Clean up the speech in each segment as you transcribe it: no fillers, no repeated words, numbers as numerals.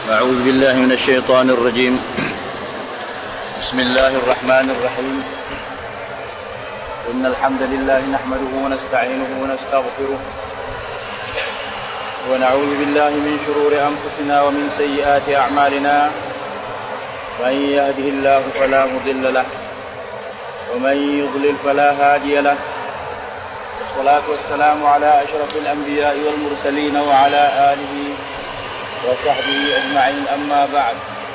أعوذ بالله من الشيطان الرجيم. بسم الله الرحمن الرحيم. إن الحمد لله نحمده ونستعينه ونستغفره ونعوذ بالله من شرور أنفسنا ومن سيئات أعمالنا. من يهده الله فلا مضل له ومن يضلل فلا هادي له. والصلاة والسلام على أشرف الأنبياء والمرسلين وعلى آله وصحبه أجمعين. أما بعد،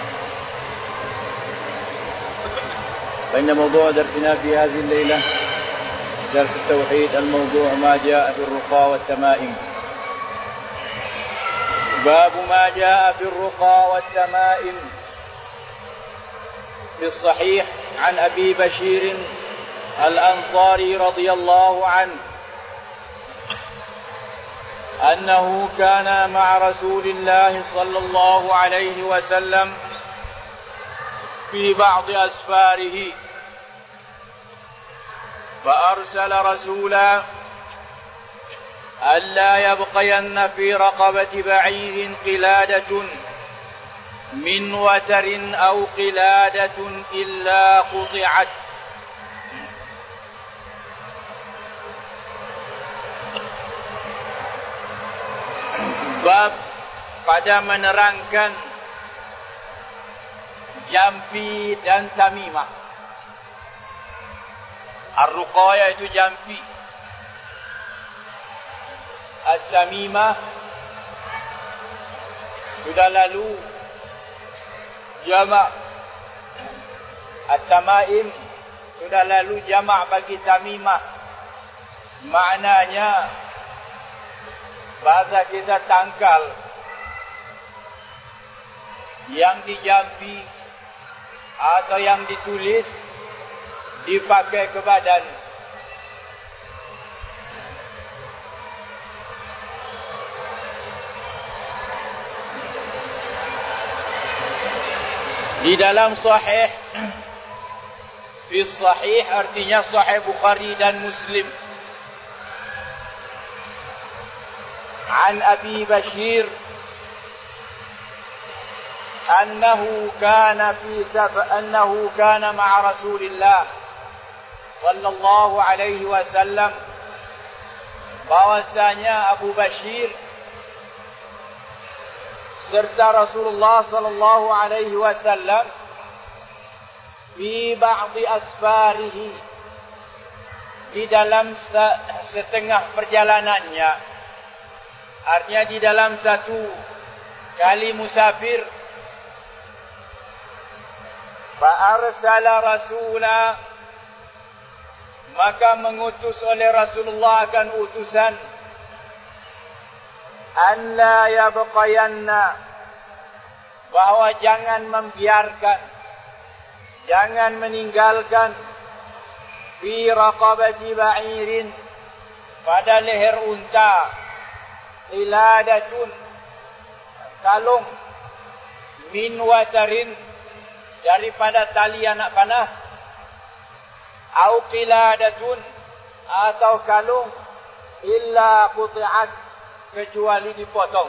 فإن موضوع درسنا في هذه الليلة درس التوحيد، الموضوع ما جاء في الرقى والتمائم. باب ما جاء في الرقى والتمائم. في الصحيح عن أبي بشير الأنصاري رضي الله عنه أنه كان مع رسول الله صلى الله عليه وسلم في بعض أسفاره، فأرسل رسولا ألا يبقين في رقبة بعير قلادة من وتر أو قلادة إلا قطعت. Bab pada menerangkan jampi dan tamimah. Ar-ruqayah itu jampi, at-tamimah sudah lalu jamak, at-tamaim sudah lalu jamak bagi tamimah. Maknanya bahasa kita tangkal yang dijampi atau yang ditulis dipakai ke badan. Di dalam sahih, fi sahih artinya sahih Bukhari dan Muslim. عن أبي بشير أنه كان مع رسول الله صلى الله عليه وسلم, bahwasanya Abu Bashir serta Rasulullah sallallahu alaihi wasallam fi ba'di asfarihi, di dalam setengah perjalanannya. Artinya di dalam satu kali musafir. Fa'arsala rasula, maka mengutus oleh Rasulullah akan utusan, an la yabqayanna, bahwa jangan membiarkan, jangan meninggalkan, fi raqabati ba'irin, pada leher unta, qiladatun, kalung, min watarin, daripada tali anak panah, au qiladatun, atau kalung, illa quti'at, kecuali dipotong.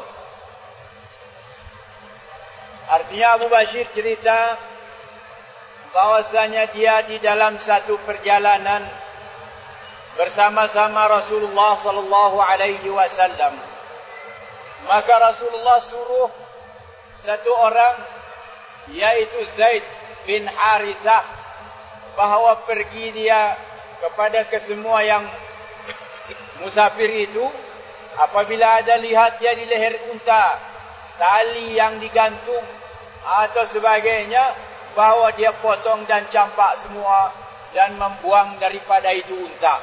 Artinya Abu Bashir cerita bahwasanya dia di dalam satu perjalanan bersama-sama Rasulullah sallallahu alaihi wasallam. Maka Rasulullah suruh satu orang, yaitu Zaid bin Harithah, bahawa pergi dia kepada kesemua yang musafir itu, apabila ada lihat dia di leher unta tali yang digantung atau sebagainya, bahawa dia potong dan campak semua dan membuang daripada itu unta.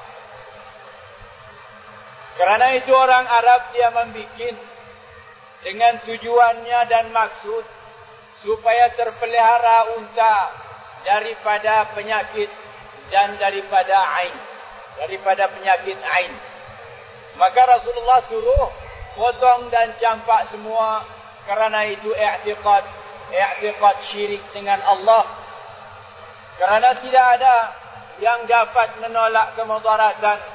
Kerana itu orang Arab dia membikin dengan tujuannya dan maksud supaya terpelihara unta daripada penyakit dan daripada ain, daripada penyakit ain. Maka Rasulullah suruh potong dan campak semua, kerana itu i'tiqad syirik dengan Allah. Kerana tidak ada yang dapat menolak kemudaratan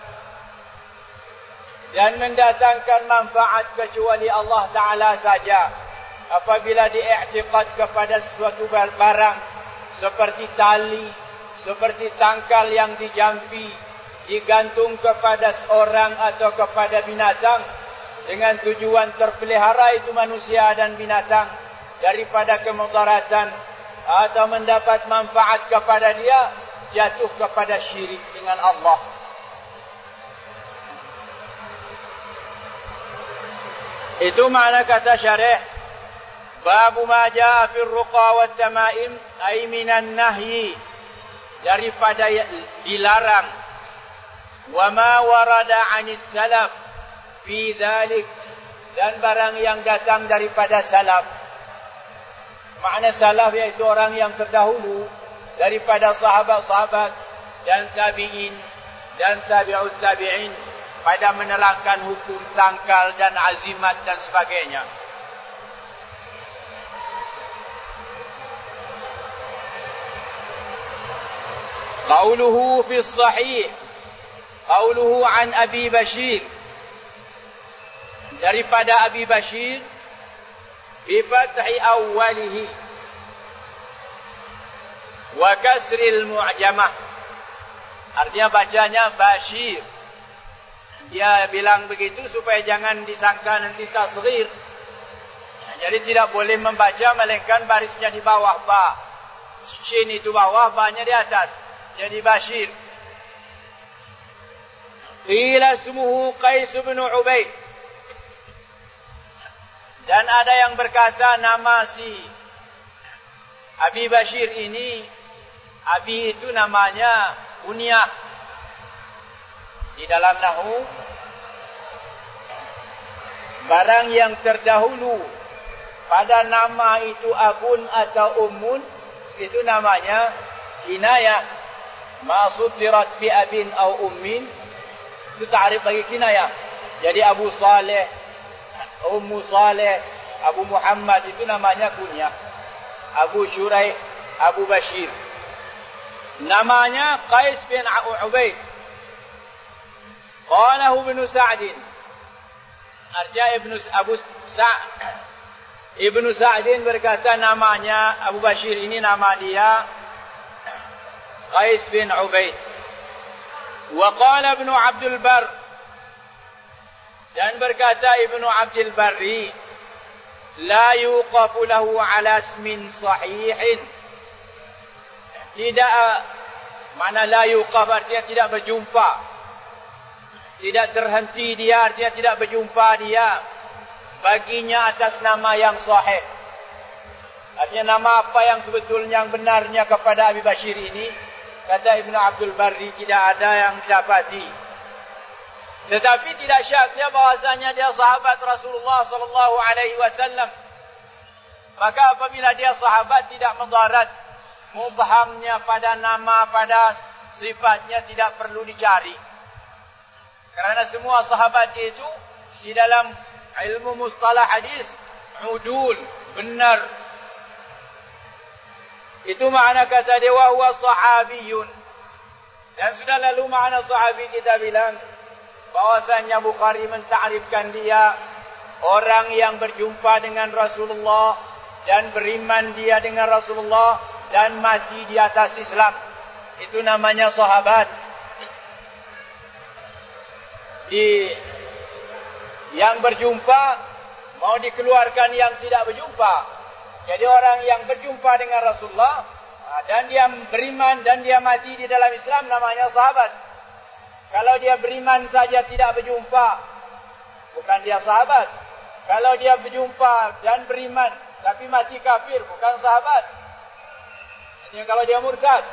dan mendatangkan manfaat kecuali Allah Ta'ala saja. apabila diiktikad kepada sesuatu barang seperti tali, seperti tangkal yang dijampi, digantung kepada seorang atau kepada binatang dengan tujuan terpelihara itu manusia dan binatang daripada kemudaratan atau mendapat manfaat kepada dia, jatuh kepada syirik dengan Allah. Itu makna kata syarih, babu ma jaa fi ruqa wat tamaim, ay minan nahyi, daripada dilarang, wa ma warada 'anis salaf fi dzalik, dan barang yang datang daripada salaf. Makna salaf iaitu orang yang terdahulu daripada sahabat-sahabat dan tabi'in dan tabi'ut tabi'in pada menerangkan hukum tangkal dan azimat dan sebagainya. Qauluhu fi sahih, qauluhu an Abi Bashir, daripada Abi Bashir, bi fathi awwalihi wa kasril mu'jamah, artinya bacanya Bashir. Dia bilang begitu supaya jangan disangka nanti tasghir. Jadi tidak boleh membaca melainkan barisnya di bawah ba. Shin itu bawah, ba-nya di atas. Jadi Bashir. Qila ismuhu Qais bin Ubaid. Dan ada yang berkata nama si Abi Bashir ini, Abi itu namanya kunyah. Di dalam nahwu, barang yang terdahulu pada nama itu abun atau ummun, itu namanya kinayah. Ma sutirat bi abin au ummin, itu ta'rif bagi kinayah. Jadi Abu Saleh, Ummu Saleh, Abu Muhammad itu namanya kunyah. Abu Shuraih, Abu Bashir. Namanya Qais bin Ubaid. Qalahu Ibnu Sa'din. Arja Ibnu Sa'din berkata namanya Abu Bashir ini, nama dia Qais bin Ubaid. Wa qala Ibnu Abdul Barr, dan berkata Ibnu Abdul Barri, la yuqafu lahu ala ismin sahihin. Tidak, mana la yuqaf artinya tidak berjumpa, tidak terhenti dia, artinya tidak berjumpa dia baginya atas nama yang sahih. Artinya nama apa yang sebetulnya yang benarnya kepada Abi Bashir ini, kata Ibnu Abdul Barri, tidak ada yang didapati. Tetapi tidak syak dia bahwasanya dia sahabat Rasulullah sallallahu alaihi wasallam. Maka apabila dia sahabat, tidak mudarat mubhamnya pada nama, pada sifatnya tidak perlu dicari. Kerana semua sahabat itu di dalam ilmu mustalah hadis udul, benar. Itu makna kata dia wa huwa sahabiyun. Dan sudah lalu makna sahabi kita bilang bahwasanya Bukhari mentakrifkan dia orang yang berjumpa dengan Rasulullah dan beriman dia dengan Rasulullah dan mati di atas Islam. Itu namanya sahabat. Yang berjumpa mau dikeluarkan yang tidak berjumpa. Jadi orang yang berjumpa dengan Rasulullah dan dia beriman dan dia mati di dalam Islam namanya sahabat. Kalau dia beriman saja tidak berjumpa, bukan dia sahabat. Kalau dia berjumpa dan beriman tapi mati kafir, bukan sahabat. Artinya kalau dia murtad,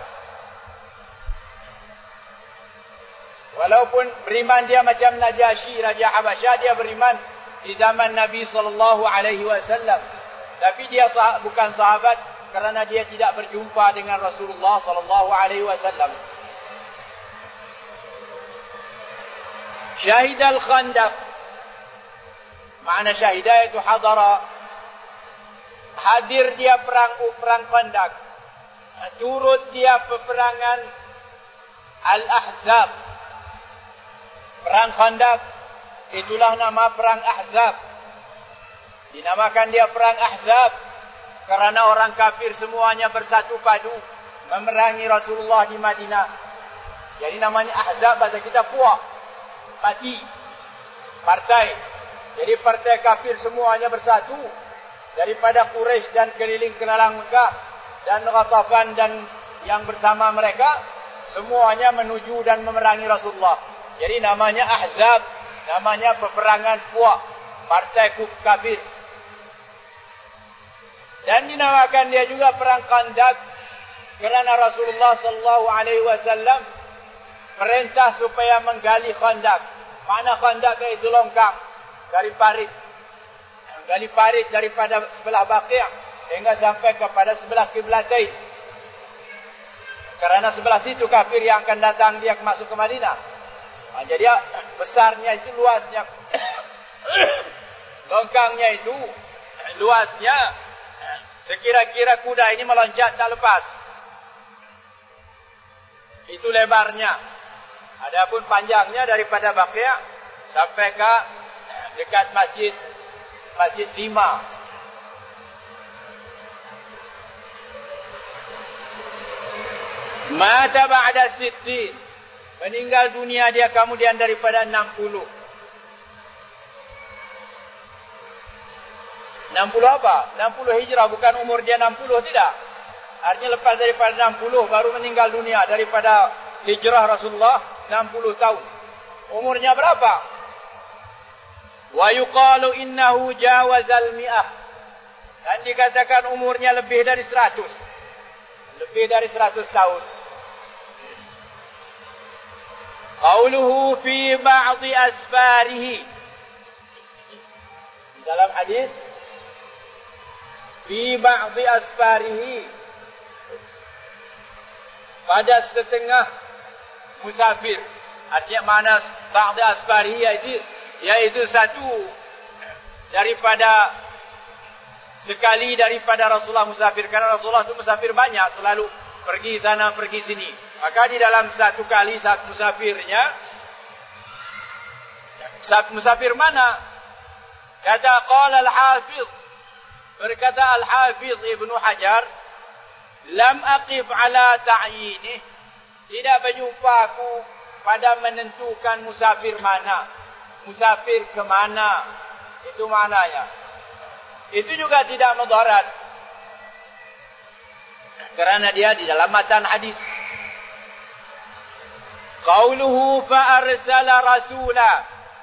walaupun beriman dia macam Najasyi, Raja Habasyah, dia beriman di zaman Nabi sallallahu alaihi wasallam, tapi dia bukan sahabat kerana dia tidak berjumpa dengan Rasulullah sallallahu alaihi wasallam. Syahid al-Khandaq, makna syahidah itu hadara, hadir dia perang Khandaq, turut dia peperangan Al-Ahzab. Perang Khandaq itulah nama perang Ahzab. Dinamakan dia perang Ahzab karena orang kafir semuanya bersatu padu memerangi Rasulullah di Madinah. Jadi namanya Ahzab, bahasa kita puak, partai. Jadi partai kafir semuanya bersatu daripada Quraisy dan keliling kenalang Mekah dan Ghatafan dan yang bersama mereka, semuanya menuju dan memerangi Rasulullah. Jadi namanya Ahzab, namanya peperangan puak, partai kafir. Dan dinamakan dia juga perang Khandaq kerana Rasulullah sallallahu alaihi wasallam perintah supaya menggali Khandaq. Mana Khandaq itu longkang dari parit. Gali parit daripada sebelah Baqi' hingga sampai kepada sebelah Qiblatain. Karena sebelah situ kafir yang akan datang dia masuk ke Madinah. Jadi besarnya itu, luasnya longkangnya itu, luasnya sekira-kira kuda ini meloncat tak lepas. Itu lebarnya. Adapun panjangnya daripada Baqi' sampai ke dekat Masjid 5. Mata ba'da 60. Meninggal dunia dia kemudian daripada 60. 60 apa? 60 hijrah, bukan umur dia 60, tidak. Artinya lepas daripada 60 baru meninggal dunia daripada hijrah Rasulullah 60 tahun. Umurnya berapa? Wa yuqalu innahu jawazal mi'ah. Dan dikatakan umurnya lebih dari 100. Lebih dari 100 tahun. Qauluhu fi ba'di asfarihi. Dalam hadis fi ba'di asfarihi, pada setengah musafir. Artinya mana ba'di asfarihi yaitu satu daripada sekali daripada Rasulullah musafir. Karena Rasulullah itu musafir banyak, selalu pergi sana pergi sini. Maka di dalam satu kali saat musafirnya, saat musafir mana? Kata qala al-Hafiz, berkata al-Hafiz Ibnu Hajar, lam aqif ala ta'yinih, tidak berjumpa aku pada menentukan musafir mana, musafir ke mana. Itu maknanya. Itu juga tidak mudarat, kerana dia di dalam matan hadis. Qauluhu fa arsala rasula,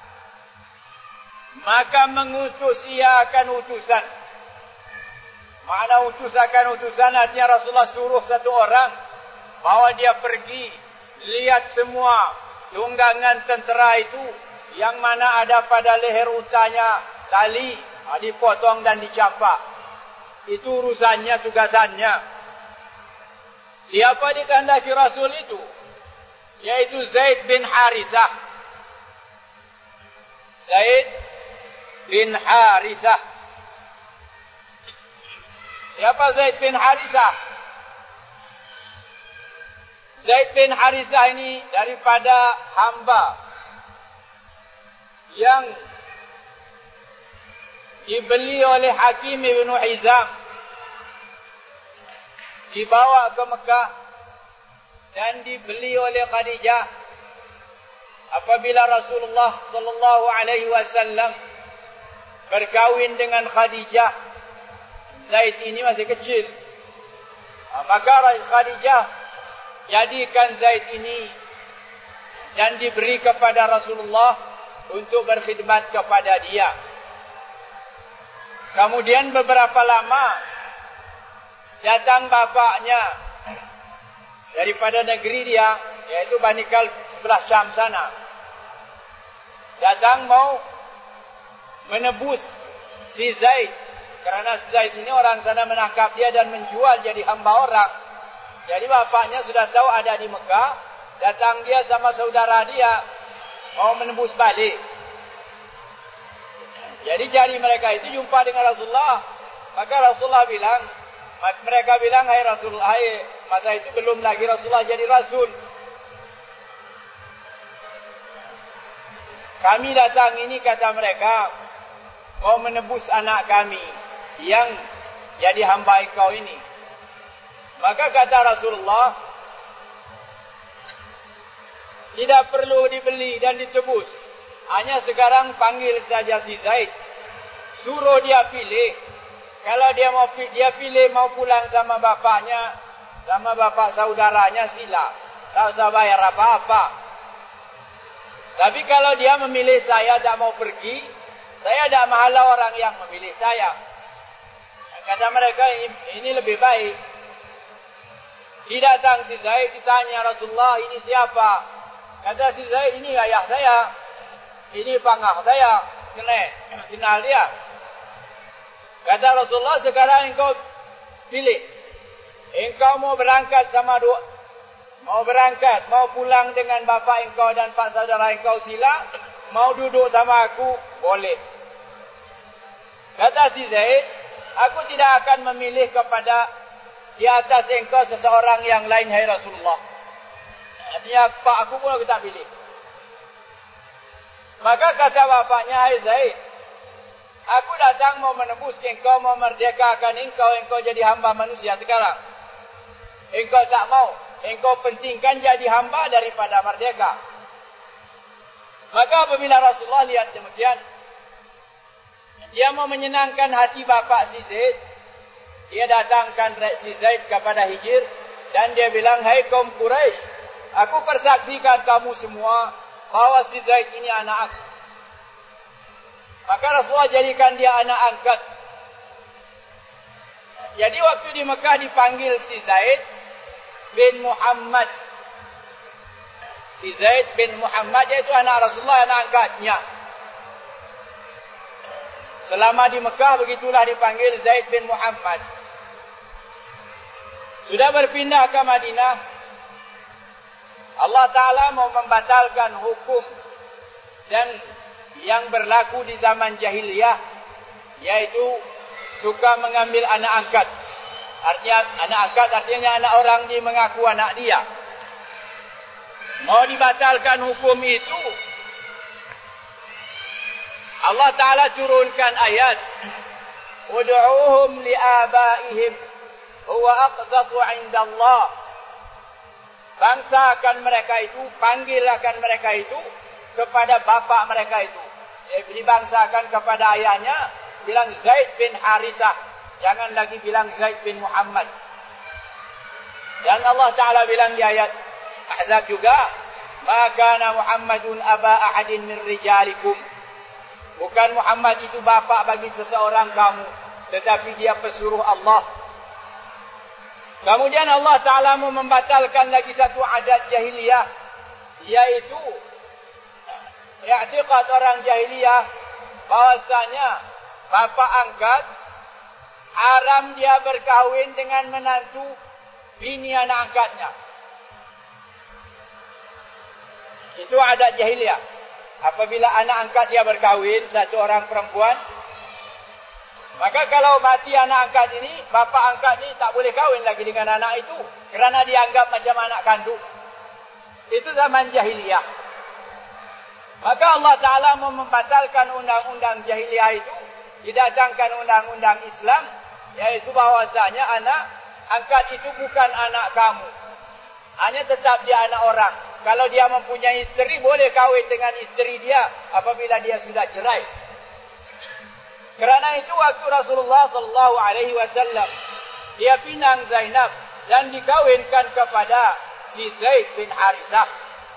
maka mengutus ia akan utusan. Makna utus akan utusan artinya Rasulullah suruh satu orang bahawa dia pergi lihat semua tunggangan tentera itu yang mana ada pada leher untanya tali dipotong dan dicampak. Itu urusannya, tugasannya. Siapa dikehendaki Rasul itu? Yaitu Zaid bin Harithah. Zaid bin Harithah. Siapa Zaid bin Harithah? Zaid bin Harithah ini daripada hamba yang dibeli oleh Hakim bin Hizam, dibawa ke Mekah dan dibeli oleh Khadijah. Apabila Rasulullah sallallahu alaihi wasallam berkahwin dengan Khadijah, Zaid ini masih kecil. Maka Khadijah jadikan Zaid ini dan diberi kepada Rasulullah untuk berkhidmat kepada dia. Kemudian beberapa lama datang bapaknya daripada negeri dia, yaitu Bani Kalb sebelah Syam sana. Datang mau menebus si Zaid, kerana Zaid ini orang sana menangkap dia dan menjual jadi hamba orang. Jadi bapaknya sudah tahu ada di Mekah, datang dia sama saudara dia mau menebus balik. Jadi jari mereka itu jumpa dengan Rasulullah. Maka Rasulullah bilang, mereka bilang, hai Rasulullah, hai, masa itu belum lagi Rasulullah jadi Rasul. Kami datang ini, kata mereka, mau menebus anak kami yang jadi hamba engkau ini. Maka kata Rasulullah, tidak perlu dibeli dan ditebus. Hanya sekarang panggil saja si Zaid. Suruh dia pilih. Kalau dia pilih mau pulang sama bapaknya, sama bapak saudaranya, sila. Tak usah bayar apa-apa. Tapi kalau dia memilih saya tak mau pergi, saya tak menghalau orang yang memilih saya. Kata mereka, ini lebih baik. Didatang si Zaid, ditanya Rasulullah, ini siapa? Kata si Zaid, ini ayah saya. Ini pangah saya. Kenal dia. Kata Rasulullah, sekarang engkau pilih. Engkau mau berangkat sama dua. Mau berangkat, mau pulang dengan bapa engkau dan pak saudara engkau, sila. Mau duduk sama aku, boleh. Kata si Zaid, aku tidak akan memilih kepada di atas engkau seseorang yang lain, hai Rasulullah. Artinya pak aku pun aku tak pilih. Maka kata bapaknya, hai Zaid, aku datang mau menebus engkau, mau merdekakan engkau jadi hamba manusia sekarang. Engkau tak mau, engkau pentingkan jadi hamba daripada merdeka. Maka apabila Rasulullah lihat demikian, dia mau menyenangkan hati bapak si Zaid, dia datangkan si Zaid kepada Hijr dan dia bilang, hai kaum Quraisy, aku persaksikan kamu semua bahwa si Zaid ini anak aku. Maka Rasulullah jadikan dia anak angkat. Jadi waktu di Mekah dipanggil si Zaid bin Muhammad. Si Zaid bin Muhammad iaitu anak Rasulullah, anak angkatnya. Selama di Mekah begitulah dipanggil Zaid bin Muhammad. Sudah berpindah ke Madinah, Allah Ta'ala mau membatalkan hukum dan yang berlaku di zaman jahiliyah, yaitu suka mengambil anak angkat. Artinya anak angkat artinya anak orang dia mengaku anak dia. Mau dibatalkan hukum itu, Allah Ta'ala turunkan ayat, ud'uuhum li'abaihim huwa aqsatu 'inda Allah. Bangsakan mereka itu, panggilkan mereka itu kepada bapak mereka itu. Dibangsakan kepada ayahnya, bilang Zaid bin Harisah, jangan lagi bilang Zaid bin Muhammad. Dan Allah Ta'ala bilang di ayat Ahzab juga, ma kana Muhammadun aba ahadin min rijalikum. Bukan Muhammad itu bapak bagi seseorang kamu, tetapi dia pesuruh Allah. Kemudian Allah Ta'ala mau membatalkan lagi satu adat jahiliyah, yaitu i'tiqad orang jahiliyah bahwasanya bapak angkat haram dia berkahwin dengan menantu bini anak angkatnya. Itu adat jahiliyah. Apabila anak angkat dia berkahwin satu orang perempuan, maka kalau mati anak angkat ini, bapa angkat ini tak boleh kahwin lagi dengan anak itu, kerana dianggap macam anak kandung. Itu zaman jahiliyah. Maka Allah Ta'ala mau membatalkan undang-undang jahiliyah itu, didatangkan undang-undang Islam, yaitu bahwasanya anak angkat itu bukan anak kamu, hanya tetap dia anak orang. Kalau dia mempunyai isteri, boleh kahwin dengan isteri dia apabila dia sudah cerai. Kerana itu waktu Rasulullah SAW dia pinang Zainab dan dikawinkan kepada si Zaid bin Harisah.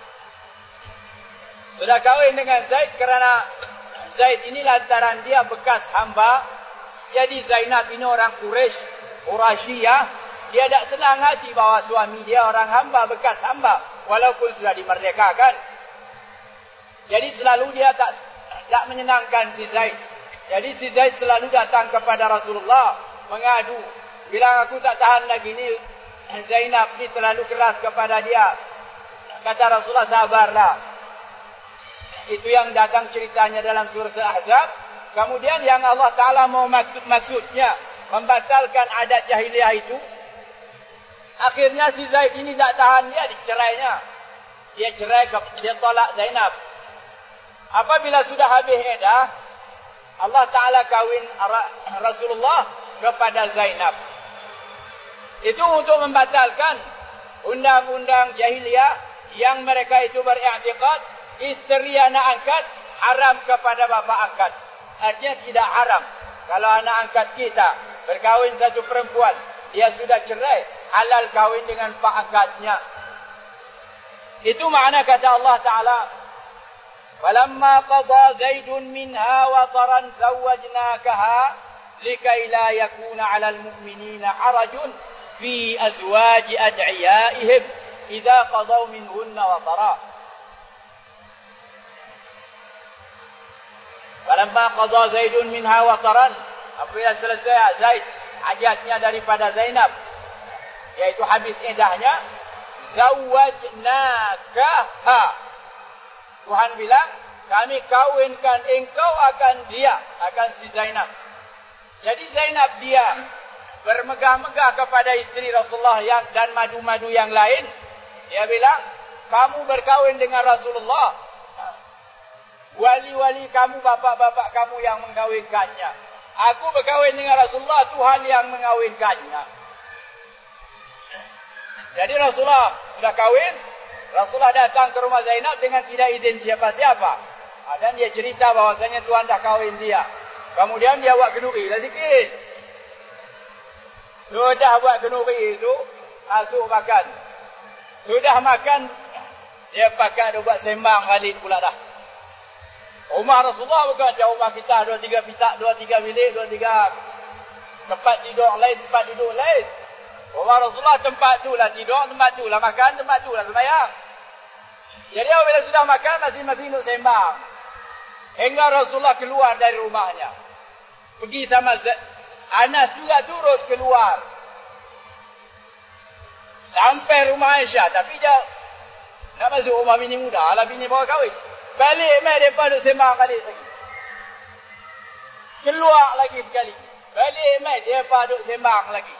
Sudah kahwin dengan Zaid kerana Zaid ini lantaran dia bekas hamba. Jadi Zainab ini orang Quraisyiyah. Dia tak senang hati bahawa suami dia orang hamba, bekas hamba, walaupun sudah dimerdekakan. Jadi selalu dia tak menyenangkan si Zaid. Jadi si Zaid selalu datang kepada Rasulullah mengadu, bilang aku tak tahan lagi ni, Zainab ni terlalu keras kepada dia. Kata Rasulullah, sabarlah. Itu yang datang ceritanya dalam surah Al-Ahzab. Kemudian yang Allah Ta'ala mau maksudnya membatalkan adat jahiliyah itu, akhirnya si Zaid ini tak tahan, dia dicerainya. Dia cerai, dia tolak Zainab. Apabila sudah habis iddah, Allah Ta'ala kawin Rasulullah kepada Zainab. Itu untuk membatalkan undang-undang jahiliyah yang mereka itu beriktikad isteri anak angkat haram kepada bapa angkat. Artinya tidak haram kalau anak angkat kita berkahwin satu perempuan, dia sudah cerai, halal kawin dengan pak angkatnya. Itu makna kata Allah Ta'ala, "Falamma qada Zaidun minha wataran zawwajnakaha likai la yakuna 'alal mu'minina harajun fi azwaji ad'iyaihim idza qadaw minhunna watara." Falamma qada Zaidun minha wataran, apabila selesai Zaid hajatnya daripada Zainab, yaitu habis iddahnya, zawwajnakaha, Tuhan bilang, kami kawinkan engkau akan dia, akan si Zainab. Jadi Zainab dia bermegah-megah kepada isteri Rasulullah dan madu-madu yang lain. Dia bilang, kamu berkawin dengan Rasulullah, wali-wali kamu, bapak-bapak kamu yang mengkawinkannya. Aku berkawin dengan Rasulullah, Tuhan yang mengawinkannya. Jadi Rasulullah sudah kawin, Rasulullah datang ke rumah Zainab dengan tidak izin siapa-siapa. Dan dia cerita bahwasanya Tuhan dah kawin dia. Kemudian dia buat kenduri lah sikit. Sudah buat kenduri itu, masuk makan. Sudah makan, dia pakai dia buat sembang kali pula dah. Rumah Rasulullah bukan macam rumah kita, 2-3 pitak, 2-3 bilik, 2-3 tempat tidur lain, tempat duduk lain. Rumah Rasulullah tempat tu lah tidur, tempat tu lah makan, tempat tu lah sembahyang. Jadi apabila sudah makan, masing-masing duduk sembang. Hingga Rasulullah keluar dari rumahnya. Pergi sama Anas juga turut keluar. Sampai rumah Aisyah, tapi dia nak masuk rumah bini muda, lah bini bawa kahwin. Balik mai depa duk sembang kali lagi. Keluar lagi sekali. Balik mai depa duk sembang lagi.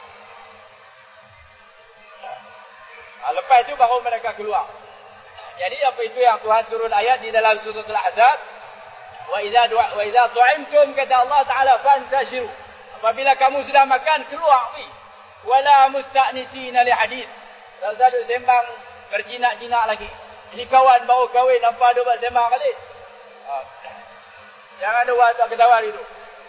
Lepas itu baru mereka keluar. Jadi apa itu yang Tuhan turun ayat di dalam surah Al-Ahzab. Wa idza tu'imtum, kata Allah Ta'ala, fantashiru. Apabila kamu sudah makan, keluar pergi. Wala musta'nisina li hadis. Tak usah duk sembang berjinak-jinak lagi. Ini kawan baru kahwin, nampak dia buat sembang kali. Jangan ada buat ketawa itu.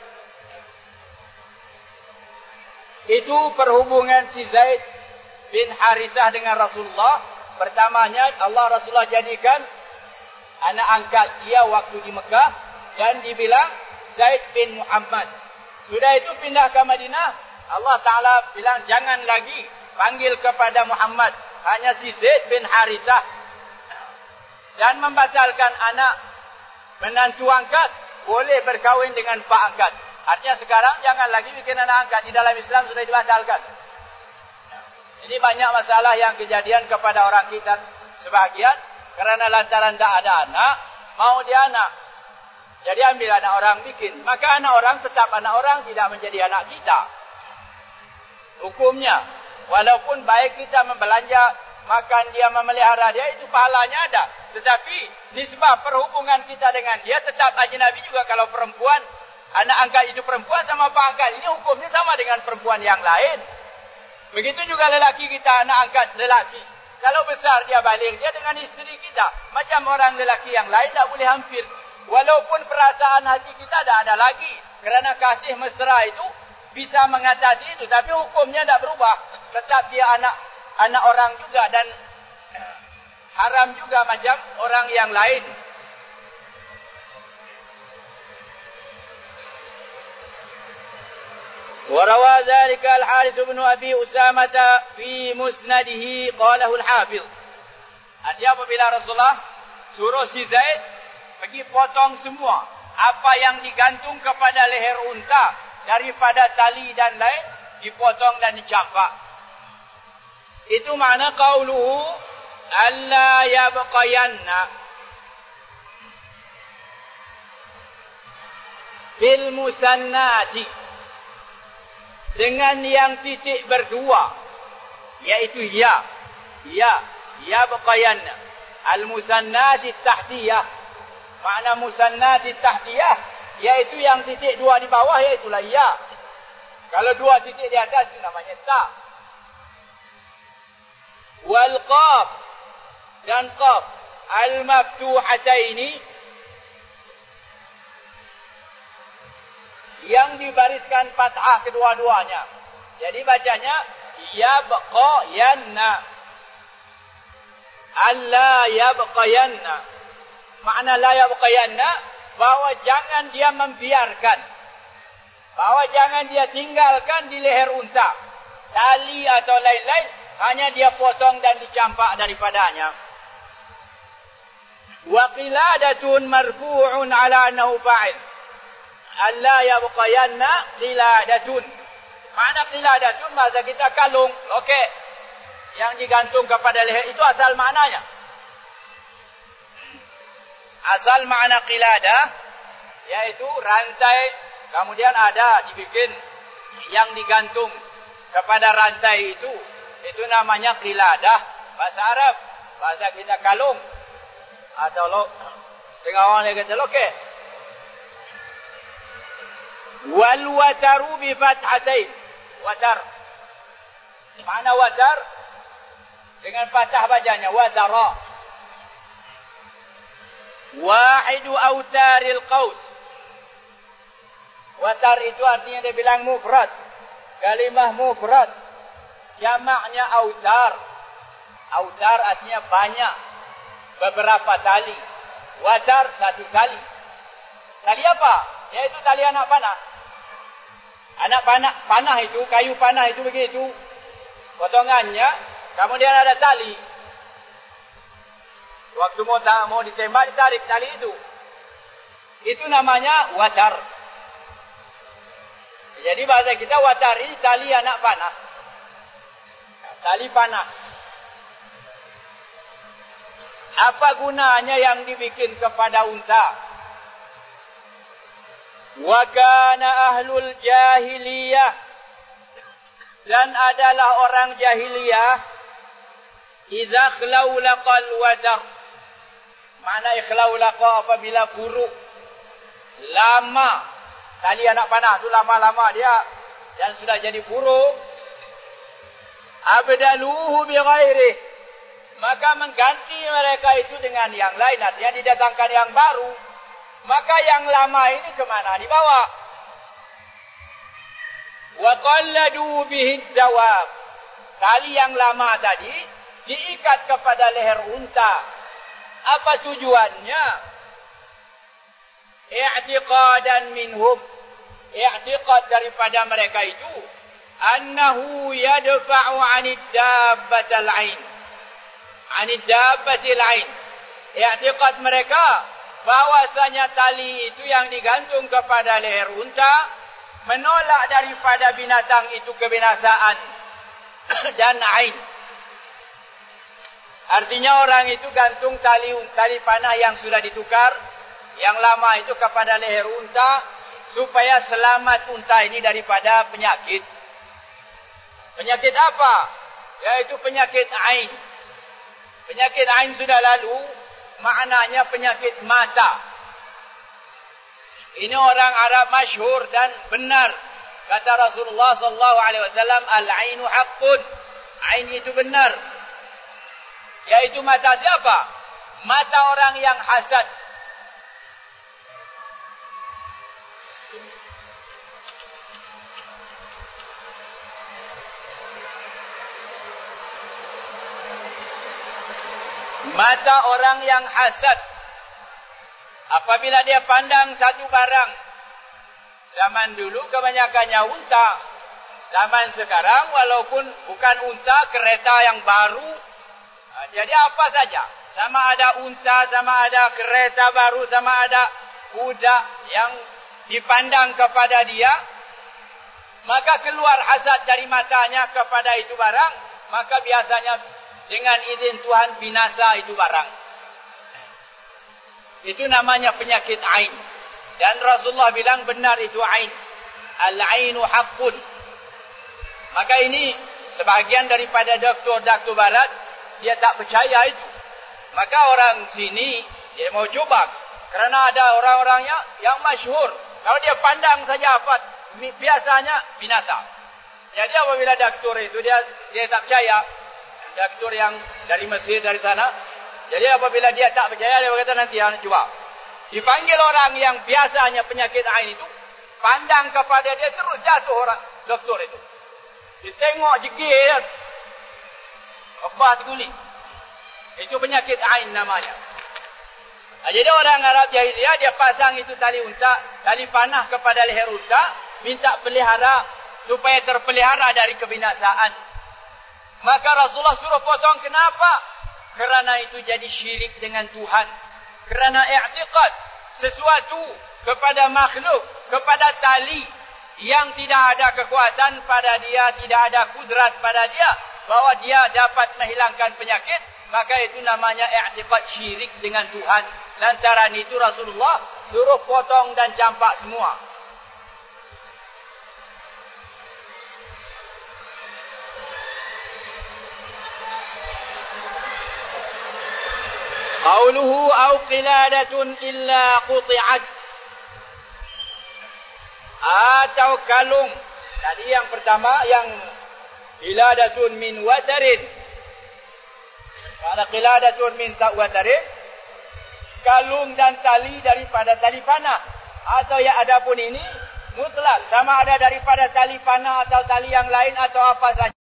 Itu perhubungan si Zaid bin Harisah dengan Rasulullah. Pertamanya Allah Rasulullah jadikan anak angkat dia waktu di Mekah dan dibilang Zaid bin Muhammad. Sudah itu pindah ke Madinah, Allah Ta'ala bilang jangan lagi panggil kepada Muhammad, hanya si Zaid bin Harisah. Dan membatalkan anak menantu angkat boleh berkahwin dengan pak angkat. Artinya sekarang jangan lagi bikin anak angkat, di dalam Islam sudah dibatalkan. Ini banyak masalah yang kejadian kepada orang kita sebahagian karena lantaran tak ada anak, mau dia anak. Jadi ambil anak orang bikin, maka anak orang tetap anak orang, tidak menjadi anak kita. Hukumnya, walaupun baik kita membelanja, makan dia, memelihara dia, itu pahalanya ada. Tetapi nisbah perhubungan kita dengan dia tetap ajnabi juga. Kalau perempuan, anak angkat itu perempuan sama pak angkat, ini hukumnya sama dengan perempuan yang lain. Begitu juga lelaki kita, anak angkat lelaki. Kalau besar dia balik, dia dengan isteri kita. Macam orang lelaki yang lain tak boleh hampir. Walaupun perasaan hati kita tak ada lagi. Kerana kasih mesra itu bisa mengatasi itu. Tapi hukumnya tak berubah. Tetap dia anak orang juga dan haram juga macam orang yang lain. وروى ذلك الحارث بن أبي أسامة في مسنده قاله الحافظ. Artinya apabila Rasulullah suruh si Zaid pergi potong semua apa yang digantung kepada leher unta daripada tali dan lain, dipotong dan dicampak. Itu makna qauluhu alla yabqayanna bil musannati, dengan yang titik berdua, yaitu ya baqayanna al musannati tahtiyah. Makna musannati tahtiyah Yaitu yang titik 2 di bawah, iaitulah ya. Kalau 2 titik di atas, itu namanya ta. Wal qaf, dan qaf al-maftuhataini, yang dibariskan fathah kedua-duanya. Jadi bacanya yabqayanna, alla yabqayanna. Makna la yabqayanna, bahwa jangan dia membiarkan, bahwa jangan dia tinggalkan di leher unta tali atau lain-lain, hanya dia potong dan dicampak daripadanya. Wa qiladatun marfu'un ala annahu fa'il, alla yabqayanna qiladatun. Makna qiladatun bahasa kita kalung, loket yang digantung kepada leher, itu asal maknanya. Asal makna qiladah yaitu rantai, kemudian ada dibikin yang digantung kepada rantai itu namanya qiladah bahasa Arab. Bahasa kita kalung atau setengah orang dia kata loket. Wal wataru bi fathatain, watar. Makna watar dengan fathah bacanya watara. Wahidu autaril qaus. Watar itu artinya dia bilang mufrad, kalimah mufrad. Jamaknya autar. Autar artinya banyak, beberapa tali. Watar satu tali. Tali apa? Yaitu tali anak panah. Anak panah itu, kayu panah itu begitu. Potongannya, kemudian ada tali. Waktu mau ditembak, ditarik tali itu. Itu namanya watar. Jadi bahasa kita watar ini tali anak panah. Tali panah. Apa gunanya yang dibikin kepada unta? Wa kana ahlul jahiliyah, dan adalah orang jahiliyah, idza khalaulaqal watar. Mana ikhlaulaqa, apabila buruk lama tali anak panah tu, lama-lama dia dan sudah jadi buruk, abdaluhu bi ghairi, maka mengganti mereka itu dengan yang lain, artinya didatangkan yang baru. Maka yang lama ini kemana? Dibawa. Wa qalladu bihi dawab, tali yang lama tadi diikat kepada leher unta. Apa tujuannya? I'tiqadan minhum, i'tiqad daripada mereka itu, annahu yadfa'u 'anid dabbatil 'ain, 'anid dabbatil 'ain. I'tiqad mereka bahwasanya tali itu yang digantung kepada leher unta menolak daripada binatang itu kebinasaan dan ain. Artinya orang itu gantung tali panah yang sudah ditukar, yang lama itu kepada leher unta, supaya selamat unta ini daripada penyakit. Penyakit apa? Yaitu penyakit ain. Penyakit ain sudah lalu, maknanya penyakit mata. Ini orang Arab masyhur dan benar. Kata Rasulullah SAW, al-ainu haqqun. Ain itu benar. Yaitu mata siapa? Mata orang yang hasad. Mata orang yang hasad. Apabila dia pandang satu barang. Zaman dulu kebanyakannya unta. Zaman sekarang walaupun bukan unta, kereta yang baru. Jadi apa saja, sama ada unta, sama ada kereta baru, sama ada kuda yang dipandang kepada dia, maka keluar hasad dari matanya kepada itu barang, maka biasanya dengan izin Tuhan binasa itu barang. Itu namanya penyakit ain. Dan Rasulullah bilang benar itu ain. Al-ainu haqqun. Maka ini sebahagian daripada doktor-doktor barat, dia tak percaya itu. Maka orang sini dia mau coba, kerana ada orang-orangnya yang masyhur Kalau dia pandang saja apa, biasanya binasa. Jadi apabila doktor itu dia tak percaya, doktor yang dari Mesir dari sana, jadi apabila dia tak percaya, dia berkata nanti cuba dipanggil orang yang biasanya penyakit ain itu, pandang kepada dia, terus jatuh orang doktor itu. Ditengok jegir dia, obat guling. Itu penyakit ain namanya. Jadi orang Arab jahiliyah dia pasang itu tali unta, tali panah kepada leher unta, minta pelihara supaya terpelihara dari kebinasaan. Maka Rasulullah suruh potong. Kenapa? Kerana itu jadi syirik dengan Tuhan. Kerana i'tiqad sesuatu kepada makhluk, kepada tali yang tidak ada kekuatan pada dia, tidak ada kudrat pada dia, bahwa dia dapat menghilangkan penyakit, maka itu namanya i'tiqad syirik dengan Tuhan. Lantaran itu Rasulullah suruh potong dan campak semua. Qauluhu au qiladatun illa quti'at. Atau kalung. Tadi yang pertama yang qiladatun min watarin. Kalau qiladatun min watarin, kalung dan tali daripada tali panah. Atau ya adapun ini mutlak, sama ada daripada tali panah atau tali yang lain atau apa saja.